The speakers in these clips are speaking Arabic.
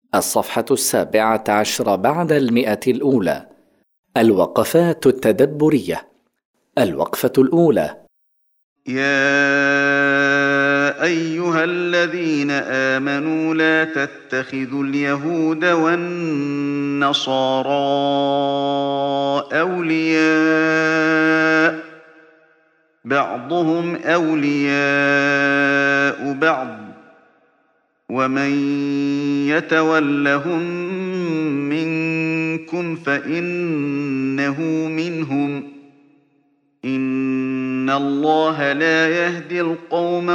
الصفحة 17 بعد 100. الوقفات التدبرية. الوقفة الأولى: يا أيها الذين آمنوا لا تتخذوا اليهود والنصارى أولياء بعضهم أولياء بعض ومن يتولهم منكم فإنه منهم إن الله لا يهدي القوم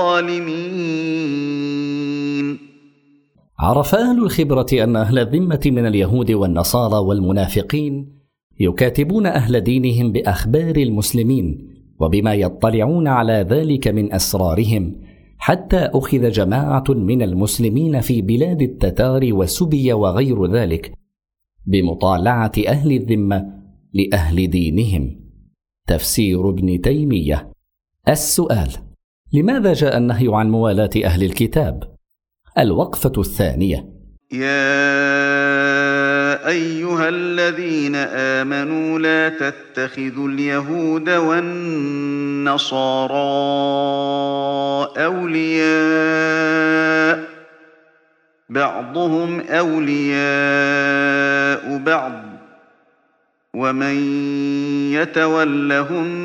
الظالمين. عرف أهل الخبرة أن أهل الذمة من اليهود والنصارى والمنافقين يكاتبون أهل دينهم بأخبار المسلمين وبما يطلعون على ذلك من أسرارهم، حتى أخذ جماعة من المسلمين في بلاد التتار وسبي وغير ذلك بمطالعة أهل الذمة لأهل دينهم. تفسير ابن تيمية. السؤال: لماذا جاء النهي عن موالاة أهل الكتاب؟ الوقفة الثانية: يا أيها الذين آمنوا لا تتخذوا اليهود والنصارى أولياء بعضهم أولياء بعض ومن يتولهم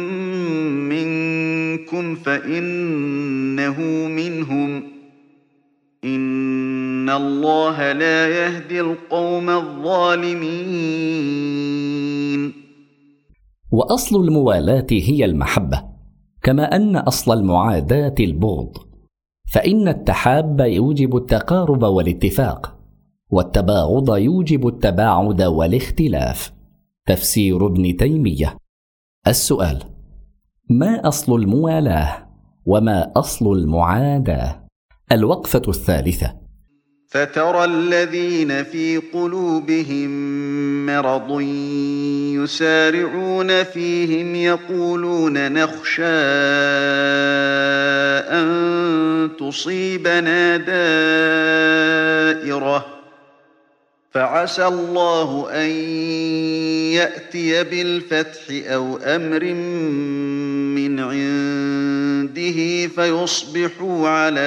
منكم فإنه منهم إن الله لا يهدي القوم الظالمين. وأصل الموالاة هي المحبة، كما أن أصل المعاداة البغض، فإن التحاب يوجب التقارب والاتفاق، والتباغض يوجب التباعد والاختلاف. تفسير ابن تيمية. السؤال: ما أصل الموالاة وما أصل المعاداة؟ الوقفة الثالثة: فترى الذين في قلوبهم مرض يسارعون فيهم يقولون نخشى أن تصيبنا دائرة فعسى الله أن يأتي بالفتح أو أمر من عنده فيصبحوا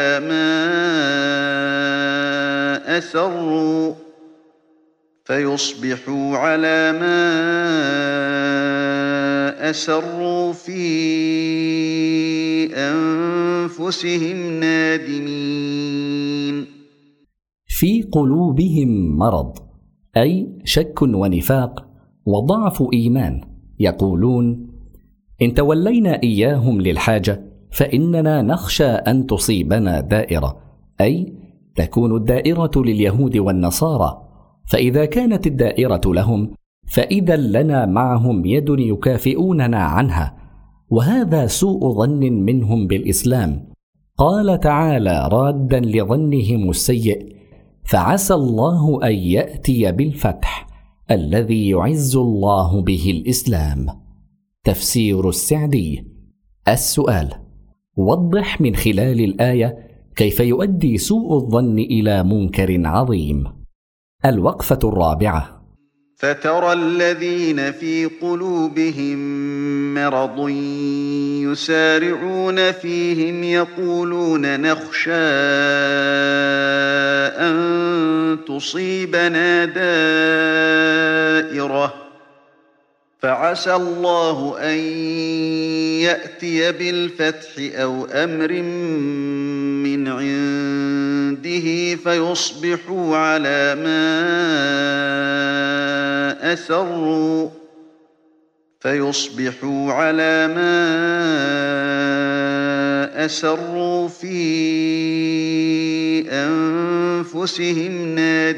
على ما أسروا في أنفسهم نادمين. في قلوبهم مرض، أي شك ونفاق وضعف إيمان، يقولون: إن تولينا إياهم للحاجة فإننا نخشى أن تصيبنا دائرة، أي تكون الدائرة لليهود والنصارى، فإذا كانت الدائرة لهم فإذا لنا معهم يد يكافئوننا عنها، وهذا سوء ظن منهم بالإسلام. قال تعالى رادا لظنهم السيء: فعسى الله أن يأتي بالفتح الذي يعز الله به الإسلام. تفسير السعدي. السؤال: وضح من خلال الآية كيف يؤدي سوء الظن إلى منكر عظيم. الوقفة الرابعة: فترى الذين في قلوبهم مرض يسارعون فيهم يقولون نخشى أن تصيبنا دائرة فعسى الله أن يأتي بالفتح أو أمر من عنده فيصبحوا على ما أسروا في أنفسهم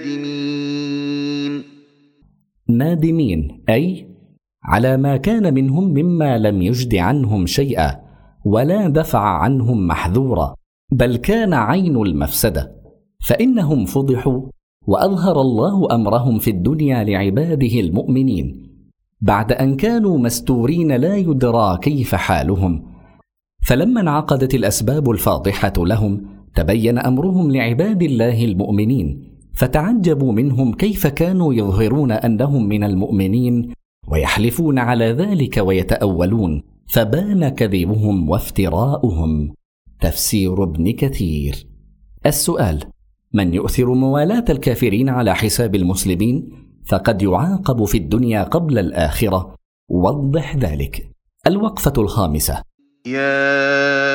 نادمين، أي على ما كان منهم مما لم يجد عنهم شيئا ولا دفع عنهم محذورا، بل كان عين المفسدة، فإنهم فضحوا وأظهر الله أمرهم في الدنيا لعباده المؤمنين بعد أن كانوا مستورين لا يدرى كيف حالهم، فلما انعقدت الأسباب الفاضحة لهم تبين أمرهم لعباد الله المؤمنين، فتعجبوا منهم كيف كانوا يظهرون أنهم من المؤمنين ويحلفون على ذلك ويتأولون، فبان كذبهم وافتراؤهم. تفسير ابن كثير. السؤال: من يؤثر موالاة الكافرين على حساب المسلمين فقد يعاقب في الدنيا قبل الآخرة. وضح ذلك. الوقفة الخامسة: يا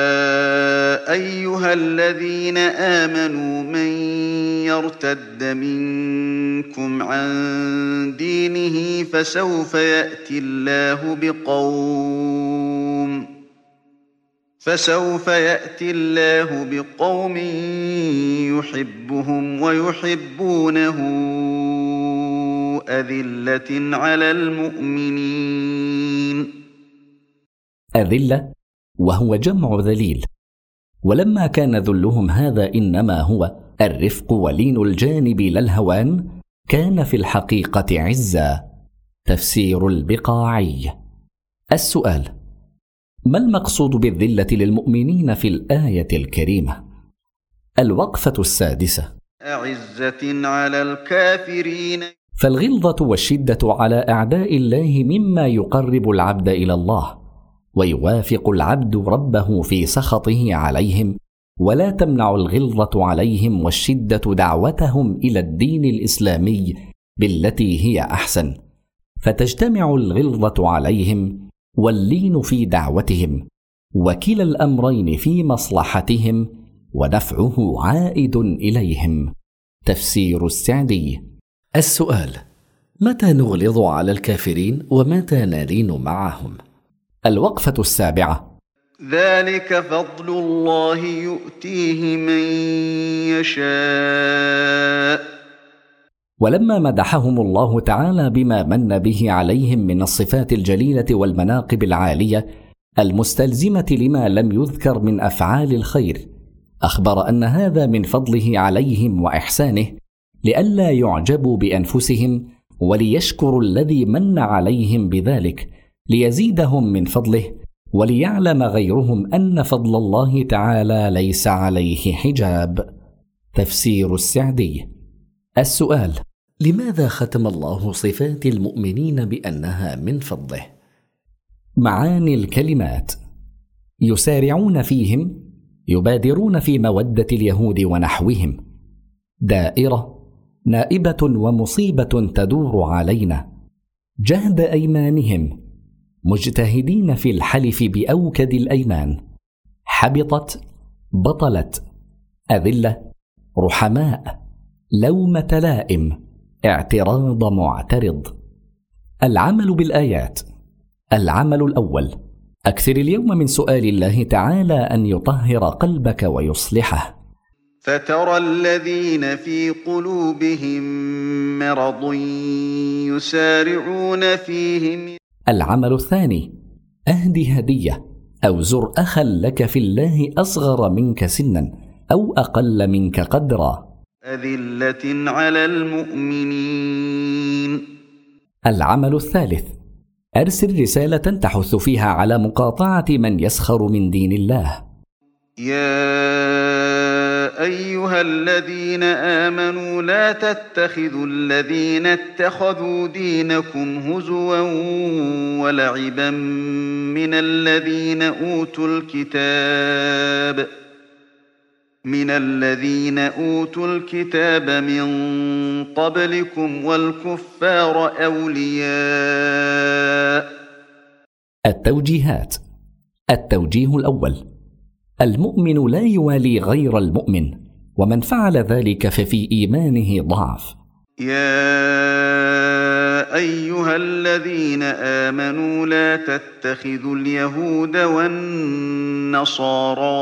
أيها الذين آمنوا من يرتد منكم عن دينه فسوف يأتي الله بقوم يحبهم ويحبونه أذلة على المؤمنين. أذلة وهو جمع ذليل، ولما كان ذلهم هذا إنما هو الرفق ولين الجانب لا الهوان، كان في الحقيقة عزة. تفسير البقاعي. السؤال: ما المقصود بالذلة للمؤمنين في الآية الكريمة؟ الوقفة السادسة: أعزة على الكافرين. فالغلظة والشدة على أعداء الله مما يقرب العبد إلى الله، ويوافق العبد ربه في سخطه عليهم، ولا تمنع الغلظة عليهم والشدة دعوتهم إلى الدين الإسلامي بالتي هي أحسن، فتجتمع الغلظة عليهم واللين في دعوتهم، وكلا الأمرين في مصلحتهم ونفعه عائد إليهم. تفسير السعدي. السؤال: متى نغلظ على الكافرين ومتى نلين معهم؟ الوقفة السابعة: ذلك فضل الله يؤتيه من يشاء. ولما مدحهم الله تعالى بما من به عليهم من الصفات الجليلة والمناقب العالية المستلزمة لما لم يذكر من أفعال الخير، أخبر أن هذا من فضله عليهم وإحسانه، لئلا يعجبوا بأنفسهم وليشكروا الذي من عليهم بذلك ليزيدهم من فضله، وليعلم غيرهم أن فضل الله تعالى ليس عليه حجاب. تفسير السعدي. السؤال: لماذا ختم الله صفات المؤمنين بأنها من فضله؟ معاني الكلمات: يسارعون فيهم، يبادرون في مودة اليهود ونحوهم. دائرة، نائبة ومصيبة تدور علينا. جهد أيمانهم، مجتهدين في الحلف بأوكد الأيمان. حبطت، بطلت. أذلة، رحماء. لومة لائم، اعتراض معترض. العمل بالآيات. العمل الأول: أكثر اليوم من سؤال الله تعالى أن يطهر قلبك ويصلحه. فترى الذين في قلوبهم مرض يسارعون فيهم. العمل الثاني: أهدي هدية أو زر أخا لك في الله أصغر منك سنا أو أقل منك قدرا. أذلة على المؤمنين. العمل الثالث: أرسل رسالة تحث فيها على مقاطعة من يسخر من دين الله. يا أيها الذين آمنوا لا تتخذوا الذين اتخذوا دينكم هزوا ولعبا من الذين أوتوا الكتاب من قبلكم والكفار أولياء. التوجيهات. التوجيه الأول: المؤمن لا يوالي غير المؤمن، ومن فعل ذلك ففي إيمانه ضعف. يا أيها الذين آمنوا لا تتخذوا اليهود والنصارى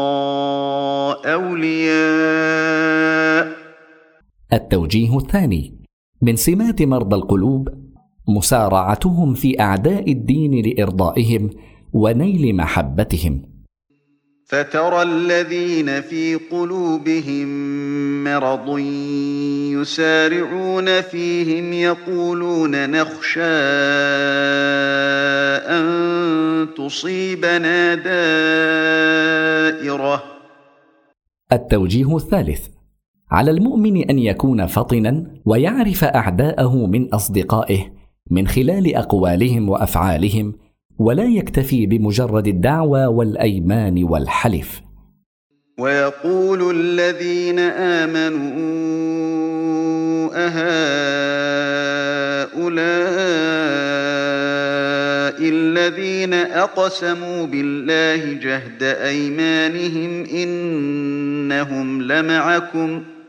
أولياء. التوجيه الثاني: من سمات مرضى القلوب مسارعتهم في أعداء الدين لإرضائهم ونيل محبتهم. فترى الذين في قلوبهم مرض يسارعون فيهم يقولون نخشى أن تصيبنا دائرة. التوجيه الثالث: على المؤمن أن يكون فطنا ويعرف أعداءه من أصدقائه من خلال أقوالهم وأفعالهم، ولا يكتفي بمجرد الدعوى والأيمان والحلف. ويقول الذين آمنوا أهؤلاء الذين أقسموا بالله جهد أيمانهم إنهم لمعكم